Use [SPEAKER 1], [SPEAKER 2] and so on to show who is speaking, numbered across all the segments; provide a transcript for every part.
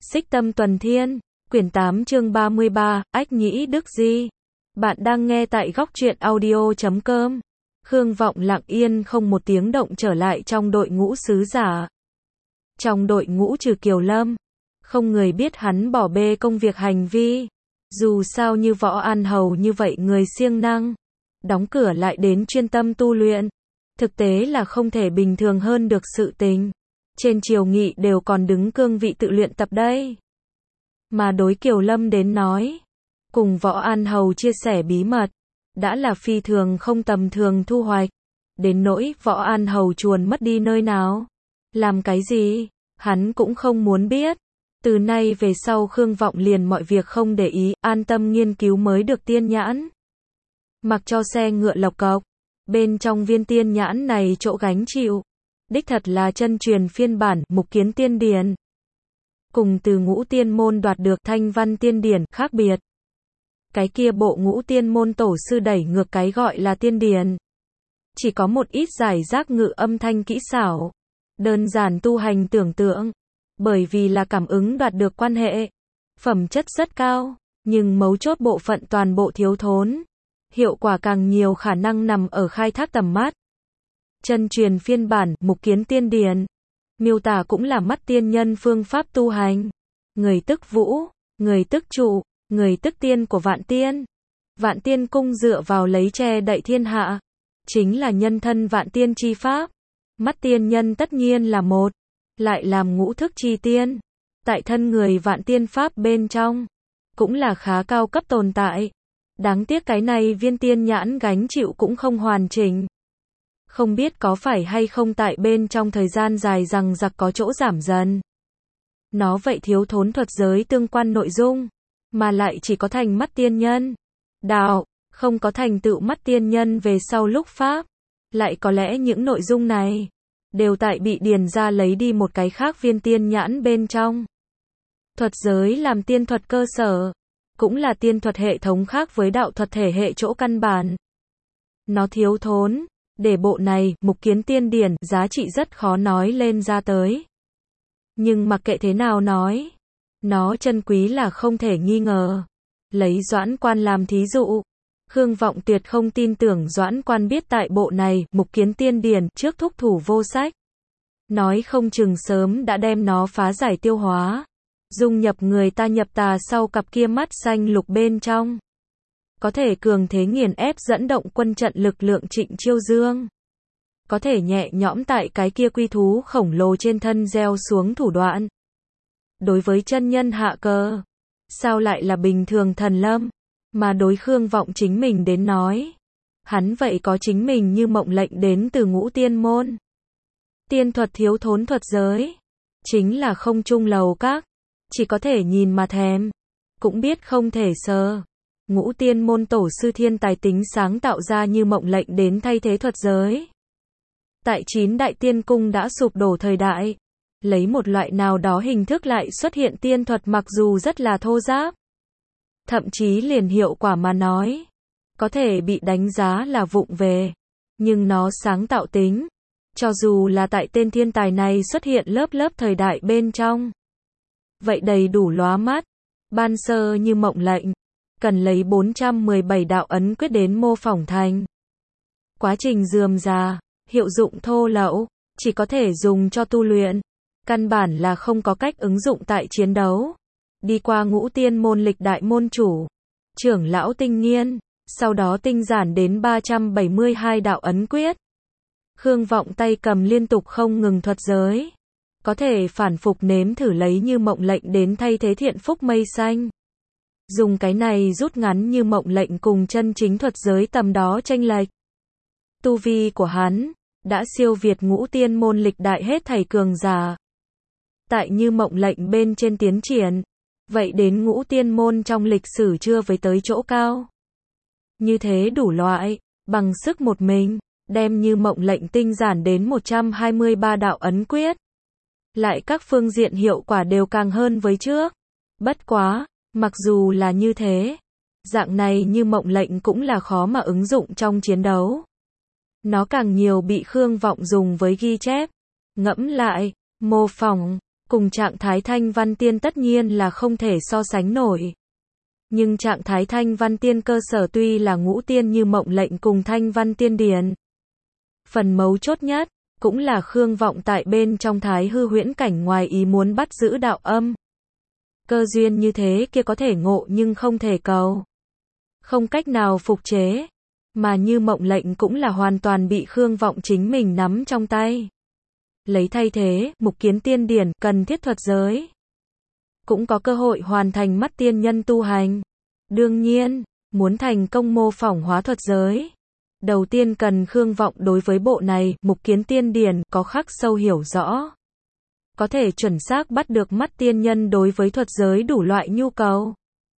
[SPEAKER 1] Xích Tâm Tuần Thiên, quyển 8 chương 33, Ách Nhĩ Đức Di. Bạn đang nghe tại góc truyện audio.com. Khương Vọng lặng yên không một tiếng động trở lại trong đội ngũ sứ giả. Trong đội ngũ trừ Kiều Lâm, không người biết hắn bỏ bê công việc hành vi. Dù sao như Võ An Hầu như vậy người siêng năng, đóng cửa lại đến chuyên tâm tu luyện. Thực tế là không thể bình thường hơn được sự tình. Trên triều nghị đều còn đứng cương vị tự luyện tập đây. Mà đối Kiều Lâm đến nói, cùng Võ An Hầu chia sẻ bí mật, đã là phi thường không tầm thường thu hoạch. Đến nỗi Võ An Hầu chuồn mất đi nơi nào, làm cái gì, hắn cũng không muốn biết. Từ nay về sau Khương Vọng liền mọi việc không để ý, an tâm nghiên cứu mới được tiên nhãn. Mặc cho xe ngựa lộc cộc, bên trong viên tiên nhãn này chỗ gánh chịu, đích thật là chân truyền phiên bản Mục Kiến Tiên Điển. Cùng từ Ngũ Tiên Môn đoạt được Thanh Văn Tiên Điển khác biệt. Cái kia bộ Ngũ Tiên Môn tổ sư đẩy ngược cái gọi là tiên điển. Chỉ có một ít giải rác ngự âm thanh kỹ xảo, đơn giản tu hành tưởng tượng, bởi vì là cảm ứng đoạt được quan hệ, phẩm chất rất cao, nhưng mấu chốt bộ phận toàn bộ thiếu thốn. Hiệu quả càng nhiều khả năng nằm ở khai thác tầm mắt. Chân truyền phiên bản Mục Kiến Tiên Điển, miêu tả cũng là mắt tiên nhân phương pháp tu hành. Người tức vũ, người tức trụ, người tức tiên của Vạn Tiên. Vạn Tiên cung dựa vào lấy che đậy thiên hạ, chính là nhân thân Vạn Tiên chi pháp. Mắt tiên nhân tất nhiên là một, lại làm ngũ thức chi tiên. Tại thân người Vạn Tiên pháp bên trong, cũng là khá cao cấp tồn tại. Đáng tiếc cái này viên tiên nhãn gánh chịu cũng không hoàn chỉnh. Không biết có phải hay không tại bên trong thời gian dài rằng giặc có chỗ giảm dần. Nó vậy thiếu thốn thuật giới tương quan nội dung, mà lại chỉ có thành mắt tiên nhân đạo, không có thành tựu mắt tiên nhân về sau lúc pháp. Lại có lẽ những nội dung này đều tại bị điền ra lấy đi một cái khác viên tiên nhãn bên trong. Thuật giới làm tiên thuật cơ sở, cũng là tiên thuật hệ thống khác với đạo thuật thể hệ chỗ căn bản. Nó thiếu thốn, để bộ này, Mục Kiến Tiên Điển, giá trị rất khó nói lên ra tới. Nhưng mặc kệ thế nào nói, nó chân quý là không thể nghi ngờ. Lấy Doãn Quan làm thí dụ, Khương Vọng tuyệt không tin tưởng Doãn Quan biết tại bộ này, Mục Kiến Tiên Điển, trước thúc thủ vô sách. Nói không chừng sớm đã đem nó phá giải tiêu hóa, dung nhập người ta nhập tà sau cặp kia mắt xanh lục bên trong. Có thể cường thế nghiền ép dẫn động quân trận lực lượng Trịnh Chiêu Dương. Có thể nhẹ nhõm tại cái kia quy thú khổng lồ trên thân gieo xuống thủ đoạn. Đối với chân nhân hạ cơ, sao lại là bình thường thần lâm, mà đối Khương Vọng chính mình đến nói. Hắn vậy có chính mình như mộng lệnh đến từ Ngũ Tiên Môn. Tiên thuật thiếu thốn thuật giới, chính là không trung lầu các, chỉ có thể nhìn mà thèm, cũng biết không thể sờ. Ngũ Tiên Môn tổ sư thiên tài tính sáng tạo ra như mộng lệnh đến thay thế thuật giới. Tại 9 đại tiên cung đã sụp đổ thời đại, lấy một loại nào đó hình thức lại xuất hiện tiên thuật mặc dù rất là thô ráp. Thậm chí liền hiệu quả mà nói, có thể bị đánh giá là vụng về, nhưng nó sáng tạo tính, cho dù là tại tên thiên tài này xuất hiện lớp thời đại bên trong, vậy đầy đủ lóa mắt. Ban sơ như mộng lệnh, cần lấy 417 đạo ấn quyết đến mô phỏng thành. Quá trình rườm rà, hiệu dụng thô lậu, chỉ có thể dùng cho tu luyện, căn bản là không có cách ứng dụng tại chiến đấu. Đi qua Ngũ Tiên Môn lịch đại môn chủ, trưởng lão tinh nghiên, sau đó tinh giản đến 372 đạo ấn quyết. Khương Vọng tay cầm liên tục không ngừng thuật giới, có thể phản phục nếm thử lấy như mộng lệnh đến thay thế thiện phúc mây xanh. Dùng cái này rút ngắn như mộng lệnh cùng chân chính thuật giới tầm đó chênh lệch. Tu vi của hắn đã siêu việt Ngũ Tiên Môn lịch đại hết thảy cường giả. Tại như mộng lệnh bên trên tiến triển, vậy đến Ngũ Tiên Môn trong lịch sử chưa với tới chỗ cao. Như thế đủ loại, bằng sức một mình, đem như mộng lệnh tinh giản đến 123 đạo ấn quyết. Lại các phương diện hiệu quả đều càng hơn với trước. Bất quá, mặc dù là như thế, dạng này như mộng lệnh cũng là khó mà ứng dụng trong chiến đấu. Nó càng nhiều bị Khương Vọng dùng với ghi chép, ngẫm lại, mô phỏng, cùng trạng thái thanh văn tiên tất nhiên là không thể so sánh nổi. Nhưng trạng thái thanh văn tiên cơ sở tuy là ngũ tiên như mộng lệnh cùng thanh văn tiên điển. Phần mấu chốt nhất, cũng là Khương Vọng tại bên trong thái hư huyễn cảnh ngoài ý muốn bắt giữ đạo âm. Cơ duyên như thế kia có thể ngộ nhưng không thể cầu. Không cách nào phục chế. Mà như mộng lệnh cũng là hoàn toàn bị Khương Vọng chính mình nắm trong tay. Lấy thay thế, mục kiến tiên điển, cần thiết thuật giới. Cũng có cơ hội hoàn thành mắt tiên nhân tu hành. Đương nhiên, muốn thành công mô phỏng hóa thuật giới. Đầu tiên cần Khương Vọng đối với bộ này, mục kiến tiên điển, có khắc sâu hiểu rõ. Có thể chuẩn xác bắt được mắt tiên nhân đối với thuật giới đủ loại nhu cầu.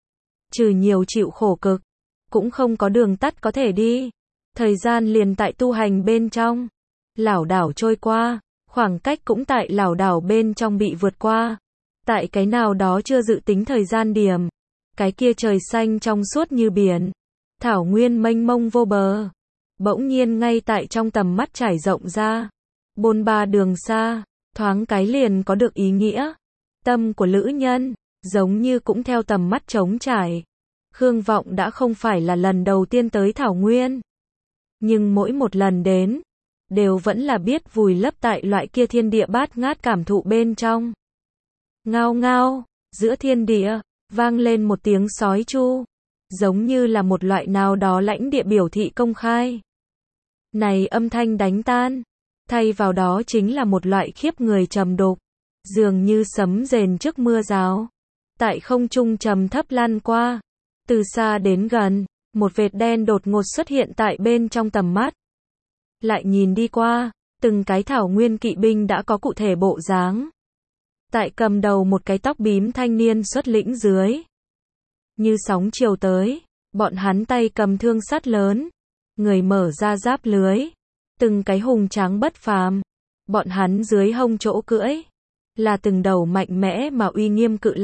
[SPEAKER 1] Trừ nhiều chịu khổ cực, cũng không có đường tắt có thể đi. Thời gian liền tại tu hành bên trong. Lảo đảo trôi qua, khoảng cách cũng tại lảo đảo bên trong bị vượt qua. Tại cái nào đó chưa dự tính thời gian điểm. Cái kia trời xanh trong suốt như biển. Thảo nguyên mênh mông vô bờ. Bỗng nhiên ngay tại trong tầm mắt trải rộng ra. Bôn ba đường xa, thoáng cái liền có được ý nghĩa. Tâm của lữ nhân, giống như cũng theo tầm mắt trống trải. Khương Vọng đã không phải là lần đầu tiên tới Thảo Nguyên. Nhưng mỗi một lần đến, đều vẫn là biết vùi lấp tại loại kia thiên địa bát ngát cảm thụ bên trong. Ngao ngao, giữa thiên địa, vang lên một tiếng sói chu. Giống như là một loại nào đó lãnh địa biểu thị công khai. Này âm thanh đánh tan, thay vào đó chính là một loại khiếp người trầm đục, dường như sấm rền trước mưa rào. Tại không trung trầm thấp lan qua, từ xa đến gần, một vệt đen đột ngột xuất hiện tại bên trong tầm mắt. Lại nhìn đi qua, từng cái thảo nguyên kỵ binh đã có cụ thể bộ dáng. Tại cầm đầu một cái tóc bím thanh niên xuất lĩnh dưới. Như sóng chiều tới, bọn hắn tay cầm thương sắt lớn, người mở ra giáp lưới, từng cái hùng tráng bất phàm. Bọn hắn dưới hông chỗ cưỡi, là từng đầu mạnh mẽ mà uy nghiêm cự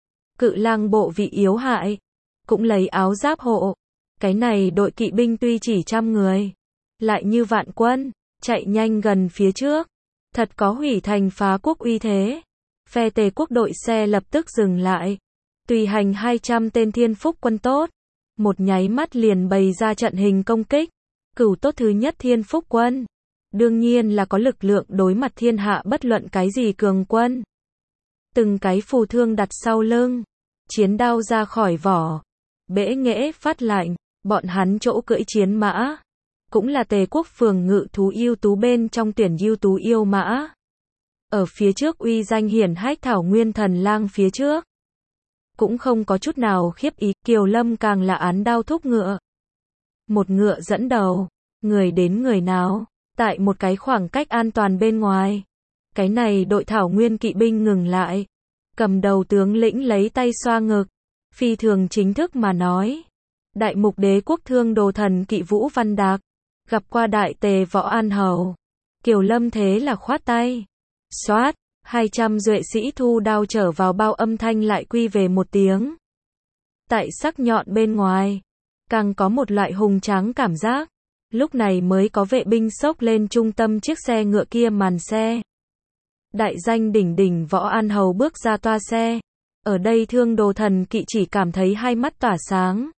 [SPEAKER 1] lang bộ vị yếu hại, cũng lấy áo giáp hộ. Cái này đội kỵ binh tuy chỉ 100 người, lại như vạn quân, chạy nhanh gần phía trước, thật có hủy thành phá quốc uy thế. Phe Tề quốc đội xe lập tức dừng lại, tùy hành 200 tên thiên phúc quân tốt, một nháy mắt liền bày ra trận hình công kích. Cửu tốt thứ nhất thiên phúc quân, đương nhiên là có lực lượng đối mặt thiên hạ bất luận cái gì cường quân. Từng cái phù thương đặt sau lưng, chiến đao ra khỏi vỏ, bẽ nghễ phát lạnh, bọn hắn chỗ cưỡi chiến mã, cũng là Tề quốc phường ngự thú ưu tú bên trong tuyển ưu tú yêu mã. Ở phía trước uy danh hiển hách Thảo Nguyên thần lang phía trước, cũng không có chút nào khiếp ý. Kiều Lâm càng là án đao thúc ngựa. Một ngựa dẫn đầu, người đến người nào, tại một cái khoảng cách an toàn bên ngoài. Cái này đội Thảo Nguyên kỵ binh ngừng lại. Cầm đầu tướng lĩnh lấy tay xoa ngực, phi thường chính thức mà nói. Đại mục đế quốc thương đồ thần kỵ Vũ Văn Đạc, gặp qua đại tề Võ An Hầu. Kiều Lâm thế là khoát tay. Xoát, 200 duệ sĩ thu đao trở vào bao âm thanh lại quy về một tiếng. Tại sắc nhọn bên ngoài, càng có một loại hùng tráng cảm giác. Lúc này mới có vệ binh xốc lên trung tâm chiếc xe ngựa kia màn xe. Đại danh đỉnh đỉnh Võ An Hầu bước ra toa xe. Ở đây thương đồ thần kỵ chỉ cảm thấy hai mắt tỏa sáng.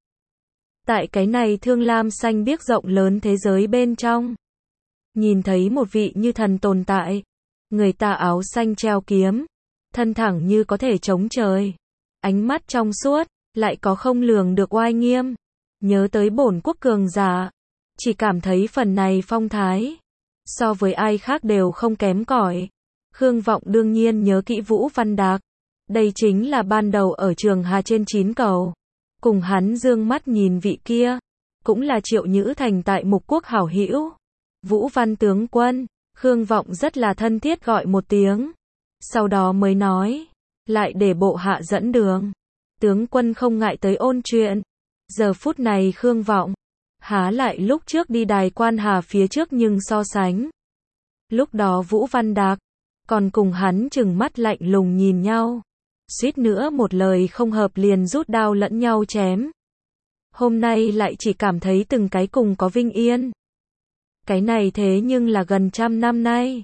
[SPEAKER 1] Tại cái này thương lam xanh biếc rộng lớn thế giới bên trong, nhìn thấy một vị như thần tồn tại. Người ta áo xanh treo kiếm, thân thẳng như có thể chống trời. Ánh mắt trong suốt, lại có không lường được oai nghiêm. Nhớ tới bổn quốc cường giả, chỉ cảm thấy phần này phong thái, so với ai khác đều không kém cỏi. Khương Vọng đương nhiên nhớ kỹ Vũ Văn Đạc. Đây chính là ban đầu ở Trường Hà trên 9 cầu. Cùng hắn dương mắt nhìn vị kia, cũng là Triệu Nhữ Thành tại Mục Quốc hảo hữu. Vũ Văn tướng quân, Khương Vọng rất là thân thiết gọi một tiếng. Sau đó mới nói, lại để bộ hạ dẫn đường. Tướng quân không ngại tới ôn chuyện. Giờ phút này Khương Vọng, há lại lúc trước đi Đài Quan Hà phía trước nhưng so sánh. Lúc đó Vũ Văn Đạc, còn cùng hắn trừng mắt lạnh lùng nhìn nhau. Suýt nữa một lời không hợp liền rút đao lẫn nhau chém. Hôm nay lại chỉ cảm thấy từng cái cùng có vinh yên. Cái này thế nhưng là gần 100 năm nay.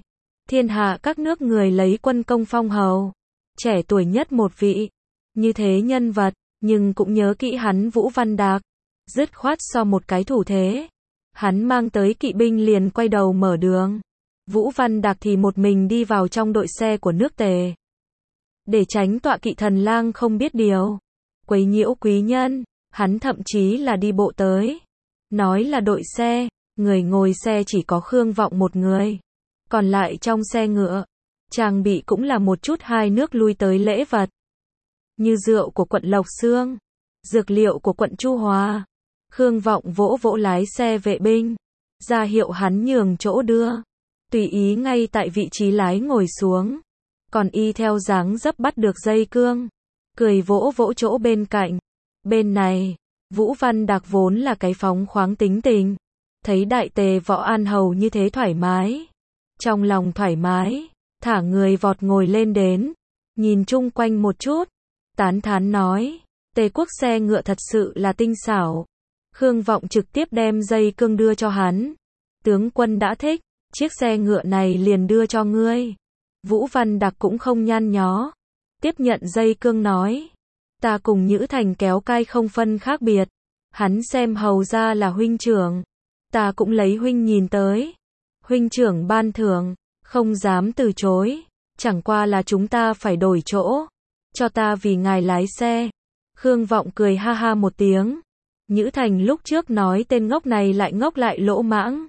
[SPEAKER 1] Thiên hạ các nước người lấy quân công phong hầu. Trẻ tuổi nhất một vị. Như thế nhân vật, nhưng cũng nhớ kỹ hắn Vũ Văn Đạc. Dứt khoát so một cái thủ thế. Hắn mang tới kỵ binh liền quay đầu mở đường. Vũ Văn Đạc thì một mình đi vào trong đội xe của nước Tề. Để tránh tọa kỵ Thần Lang không biết điều, quấy nhiễu quý nhân, hắn thậm chí là đi bộ tới. Nói là đội xe, người ngồi xe chỉ có Khương Vọng một người. Còn lại trong xe ngựa, trang bị cũng là một chút hai nước lui tới lễ vật. Như rượu của quận Lộc Xương, dược liệu của quận Chu Hòa. Khương Vọng vỗ vỗ lái xe vệ binh, ra hiệu hắn nhường chỗ đưa. Tùy ý ngay tại vị trí lái ngồi xuống. Còn y theo dáng dấp bắt được dây cương, cười vỗ vỗ chỗ bên cạnh. Bên này, Vũ Văn Đạc vốn là cái phóng khoáng tính tình. Thấy đại tề Võ An Hầu như thế thoải mái. Trong lòng thoải mái, thả người vọt ngồi lên đến. Nhìn chung quanh một chút, tán thán nói, Tề quốc xe ngựa thật sự là tinh xảo. Khương Vọng trực tiếp đem dây cương đưa cho hắn. Tướng quân đã thích, chiếc xe ngựa này liền đưa cho ngươi. Vũ Văn Đạc cũng không nhăn nhó. Tiếp nhận dây cương nói, ta cùng Nhữ Thành kéo cai không phân khác biệt. Hắn xem hầu ra là huynh trưởng. Ta cũng lấy huynh nhìn tới. Huynh trưởng ban thưởng, không dám từ chối. Chẳng qua là chúng ta phải đổi chỗ. Cho ta vì ngài lái xe. Khương Vọng cười ha ha một tiếng. Nhữ Thành lúc trước nói tên ngốc này lại ngốc lại lỗ mãng.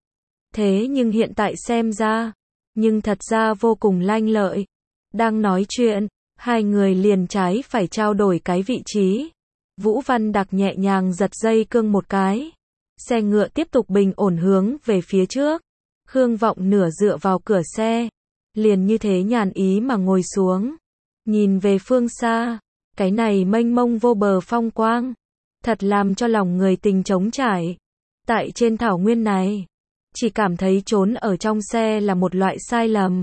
[SPEAKER 1] Thế nhưng hiện tại xem ra, nhưng thật ra vô cùng lanh lợi. Đang nói chuyện, hai người liền trái phải trao đổi cái vị trí. Vũ Văn Đạc nhẹ nhàng giật dây cương một cái. Xe ngựa tiếp tục bình ổn hướng về phía trước. Khương Vọng nửa dựa vào cửa xe. Liền như thế nhàn ý mà ngồi xuống. Nhìn về phương xa, cái này mênh mông vô bờ phong quang. Thật làm cho lòng người tình trống trải. Tại trên thảo nguyên này, chỉ cảm thấy trốn ở trong xe là một loại sai lầm.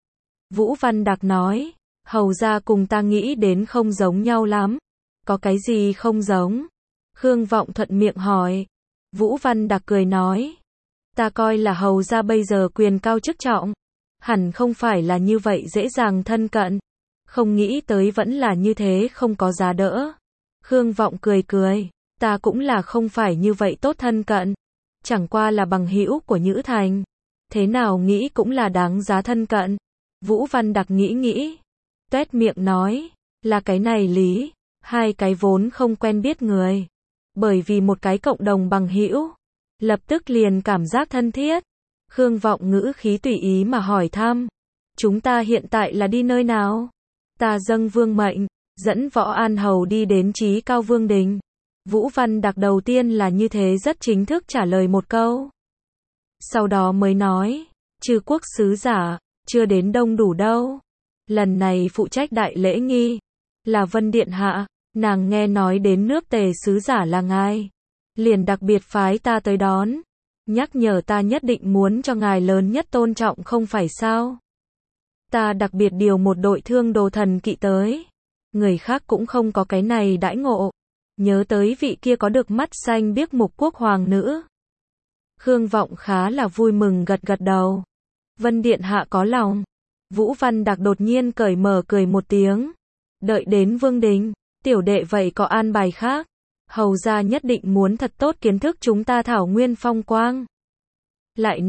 [SPEAKER 1] Vũ Văn Đạc nói, hầu ra cùng ta nghĩ đến không giống nhau lắm. Có cái gì không giống? Khương Vọng thuận miệng hỏi. Vũ Văn Đạc cười nói, ta coi là hầu ra bây giờ quyền cao chức trọng. Hẳn không phải là như vậy dễ dàng thân cận. Không nghĩ tới vẫn là như thế không có giá đỡ. Khương Vọng cười cười, ta cũng là không phải như vậy tốt thân cận. Chẳng qua là bằng hữu của Nhữ Thành. Thế nào nghĩ cũng là đáng giá thân cận. Vũ Văn Đạc nghĩ. Tuét miệng nói, là cái này lý. Hai cái vốn không quen biết người. Bởi vì một cái cộng đồng bằng hữu. Lập tức liền cảm giác thân thiết. Khương Vọng ngữ khí tùy ý mà hỏi thăm. Chúng ta hiện tại là đi nơi nào? Ta dâng vương mệnh, dẫn Võ An Hầu đi đến Chí Cao Vương Đình. Vũ Văn Đạc đầu tiên là như thế rất chính thức trả lời một câu. Sau đó mới nói, Trừ quốc sứ giả, chưa đến đông đủ đâu. Lần này phụ trách đại lễ nghi, là Vân Điện Hạ, nàng nghe nói đến nước Tề sứ giả là ngài. Liền đặc biệt phái ta tới đón. Nhắc nhở ta nhất định muốn cho ngài lớn nhất tôn trọng không phải sao. Ta đặc biệt điều một đội thương đồ thần kỵ tới. Người khác cũng không có cái này đãi ngộ. Nhớ tới vị kia có được mắt xanh biếc mục quốc hoàng nữ. Khương Vọng khá là vui mừng gật gật đầu. Vân Điện Hạ có lòng. Vũ Văn Đạc đột nhiên cởi mở cười một tiếng. Đợi đến Vương Đình, tiểu đệ vậy có an bài khác. Hầu ra nhất định muốn thật tốt kiến thức chúng ta thảo nguyên phong quang. Lại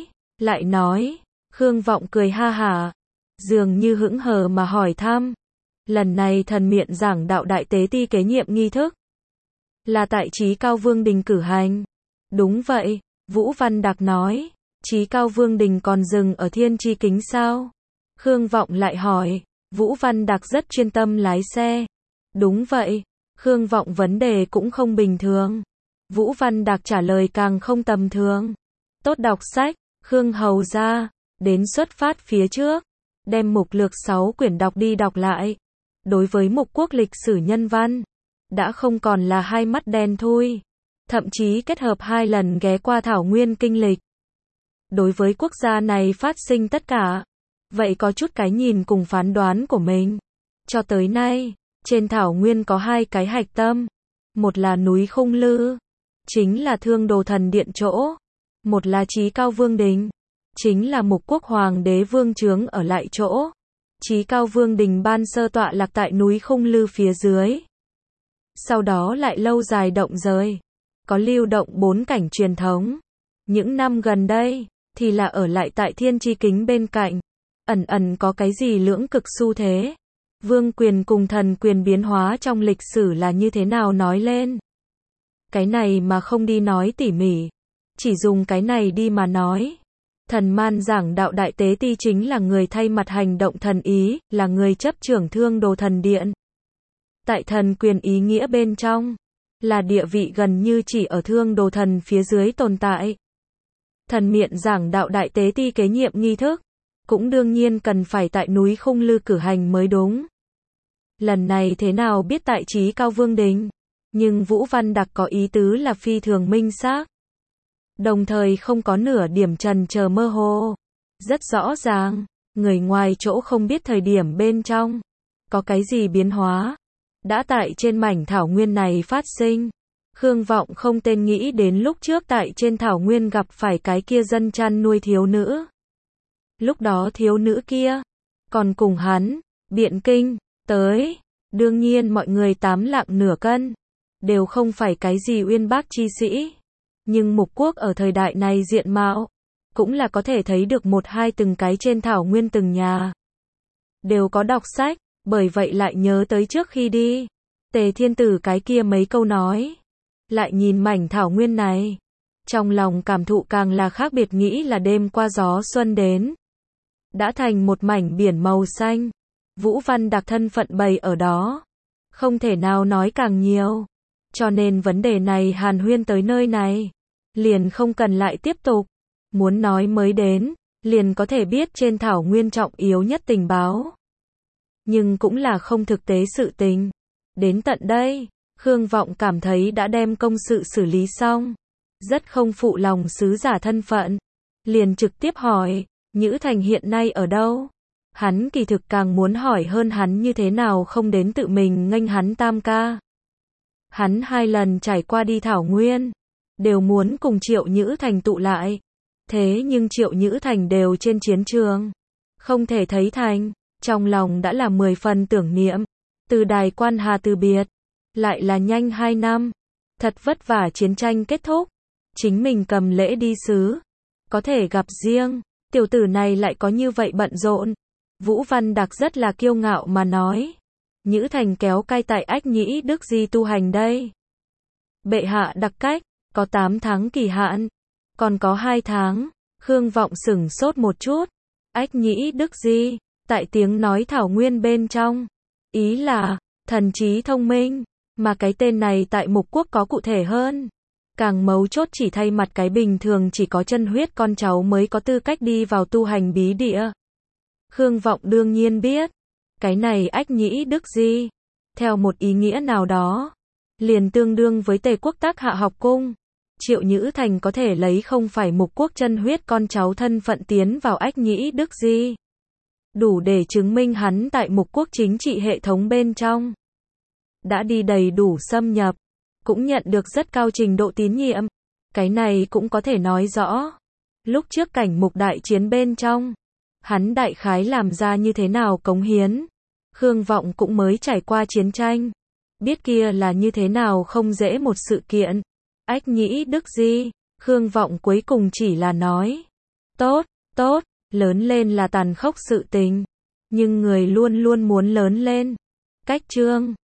[SPEAKER 1] nói, Khương Vọng cười ha hả, dường như hững hờ mà hỏi thăm. Lần này thần miện giảng đạo đại tế ti kế nhiệm nghi thức. Là tại Chí Cao Vương Đình cử hành. Đúng vậy, Vũ Văn Đạc nói. Chí Cao Vương Đình còn dừng ở Thiên Chi Kính sao? Khương Vọng lại hỏi. Vũ Văn Đạc rất chuyên tâm lái xe. Đúng vậy. Khương Vọng vấn đề cũng không bình thường. Vũ Văn Đạc trả lời càng không tầm thường. Tốt đọc sách, Khương hầu ra, đến xuất phát phía trước. Đem mục lược 6 quyển đọc đi đọc lại. Đối với mục quốc lịch sử nhân văn, đã không còn là hai mắt đen thui. Thậm chí kết hợp 2 lần ghé qua thảo nguyên kinh lịch. Đối với quốc gia này phát sinh tất cả. Vậy có chút cái nhìn cùng phán đoán của mình. Cho tới nay, trên thảo nguyên có 2 cái hạch tâm. Một là núi Khung Lư, chính là Thương Đồ Thần Điện chỗ. Một là Chí Cao Vương Đình, chính là Mục Quốc Hoàng đế vương trướng ở lại chỗ. Chí Cao Vương Đình ban sơ tọa lạc tại núi Khung Lư phía dưới. Sau đó lại lâu dài động rời. Có lưu động 4 cảnh truyền thống. Những năm gần đây, thì là ở lại tại Thiên Chi Kính bên cạnh. Ẩn ẩn có cái gì lưỡng cực xu thế. Vương quyền cùng thần quyền biến hóa trong lịch sử là như thế nào nói lên. Cái này mà không đi nói tỉ mỉ. Chỉ dùng cái này đi mà nói. Thần Man giảng đạo đại tế ti chính là người thay mặt hành động thần ý, là người chấp trưởng Thương Đồ Thần Điện. Tại thần quyền ý nghĩa bên trong, là địa vị gần như chỉ ở Thương Đồ Thần phía dưới tồn tại. Thần miện giảng đạo đại tế ti kế nhiệm nghi thức, cũng đương nhiên cần phải tại núi Khung Lư cử hành mới đúng. Lần này thế nào biết tại Chí Cao Vương Đình, nhưng Vũ Văn Đặc có ý tứ là phi thường minh xác. Đồng thời không có nửa điểm trần chờ mơ hồ. Rất rõ ràng, người ngoài chỗ không biết thời điểm bên trong có cái gì biến hóa đã tại trên mảnh thảo nguyên này phát sinh. Khương Vọng không tên nghĩ đến lúc trước tại trên thảo nguyên gặp phải cái kia dân chăn nuôi thiếu nữ. Lúc đó thiếu nữ kia còn cùng hắn biện kinh tới. Đương nhiên mọi người 8 lạng nửa cân, đều không phải cái gì uyên bác chi sĩ. Nhưng Mục Quốc ở thời đại này diện mạo, cũng là có thể thấy được một hai từng cái trên thảo nguyên từng nhà. Đều có đọc sách, bởi vậy lại nhớ tới trước khi đi. Tề Thiên Tử cái kia mấy câu nói. Lại nhìn mảnh thảo nguyên này. Trong lòng cảm thụ càng là khác biệt nghĩ là đêm qua gió xuân đến. Đã thành một mảnh biển màu xanh. Vũ Văn Đặc thân phận bày ở đó. Không thể nào nói càng nhiều. Cho nên vấn đề này hàn huyên tới nơi này. Liền không cần lại tiếp tục. Muốn nói mới đến, liền có thể biết trên thảo nguyên trọng yếu nhất tình báo. Nhưng cũng là không thực tế sự tình. Đến tận đây, Khương Vọng cảm thấy đã đem công sự xử lý xong. Rất không phụ lòng sứ giả thân phận. Liền trực tiếp hỏi, Nhữ Thành hiện nay ở đâu? Hắn kỳ thực càng muốn hỏi hơn hắn như thế nào không đến tự mình nghênh hắn tam ca. Hắn 2 lần trải qua đi thảo nguyên, đều muốn cùng Triệu Nhữ Thành tụ lại. Thế nhưng Triệu Nhữ Thành đều trên chiến trường, không thể thấy thành, trong lòng đã là 10 phần tưởng niệm. Từ Đài Quan Hà từ biệt, lại là nhanh 2 năm, thật vất vả chiến tranh kết thúc, chính mình cầm lễ đi xứ, có thể gặp riêng, tiểu tử này lại có như vậy bận rộn. Vũ Văn Đặc rất là kiêu ngạo mà nói, Nhữ Thành kéo cai tại Ách Nhĩ Đức Di tu hành đây. Bệ hạ đặc cách, có 8 tháng kỳ hạn, còn có 2 tháng, Khương Vọng sửng sốt một chút. Ách Nhĩ Đức Di, tại tiếng nói thảo nguyên bên trong, ý là, thần trí thông minh, mà cái tên này tại Mục Quốc có cụ thể hơn. Càng mấu chốt chỉ thay mặt cái bình thường chỉ có chân huyết con cháu mới có tư cách đi vào tu hành bí địa. Khương Vọng đương nhiên biết, cái này Ách Nhĩ Đức Di, theo một ý nghĩa nào đó, liền tương đương với Tề Quốc Tác Hạ học cung. Triệu Nhữ Thành có thể lấy không phải Mục Quốc chân huyết con cháu thân phận tiến vào Ách Nhĩ Đức Di, đủ để chứng minh hắn tại Mục Quốc chính trị hệ thống bên trong đã đi đầy đủ xâm nhập, cũng nhận được rất cao trình độ tín nhiệm. Cái này cũng có thể nói rõ, lúc trước cảnh Mục đại chiến bên trong, hắn đại khái làm ra như thế nào cống hiến. Khương Vọng cũng mới trải qua chiến tranh, biết kia là như thế nào không dễ một sự kiện. Ách Nhĩ Đức Di, Khương Vọng cuối cùng chỉ là nói, tốt, tốt, lớn lên là tàn khốc sự tình, nhưng người luôn luôn muốn lớn lên. Cách chương